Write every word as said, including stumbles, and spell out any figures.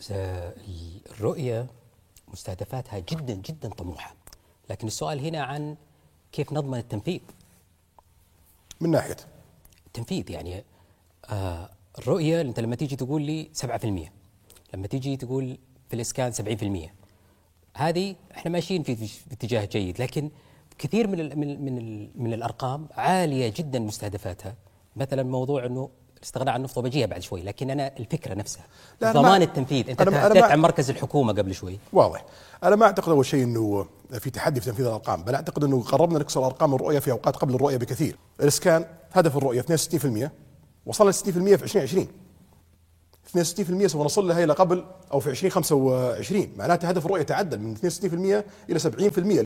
الرؤية مستهدفاتها جدا جدا طموحة، لكن السؤال هنا عن كيف نضمن التنفيذ. من ناحية التنفيذ يعني آه الرؤية أنت لما تيجي تقول لي سبعة في المية، لما تيجي تقول في الإسكان سبعين في المية، هذه احنا ماشيين في في اتجاه جيد، لكن كثير من ال من من, ال من الأرقام عالية جدا مستهدفاتها. مثلا موضوع أنه الاستغناء عن النفط، وبجيها بعد شوي، لكن أنا الفكرة نفسها ضمان التنفيذ. أنت تحدثت عن مركز الحكومة قبل شوي. واضح. أنا ما أعتقد أول شيء أنه في تحدي في تنفيذ الأرقام، بل أعتقد أنه قربنا نكسر أرقام الرؤية في أوقات قبل الرؤية بكثير. الإسكان هدف الرؤية اثنين وستين في المية، وصلنا ل ستين في المية في ألفين وعشرين. اثنين وستين في المية سوف نصل لها إلى قبل أو في ألفين وخمسة وعشرين، معناته هدف الرؤية تعدل من اثنين وستين في المية إلى سبعين في المية.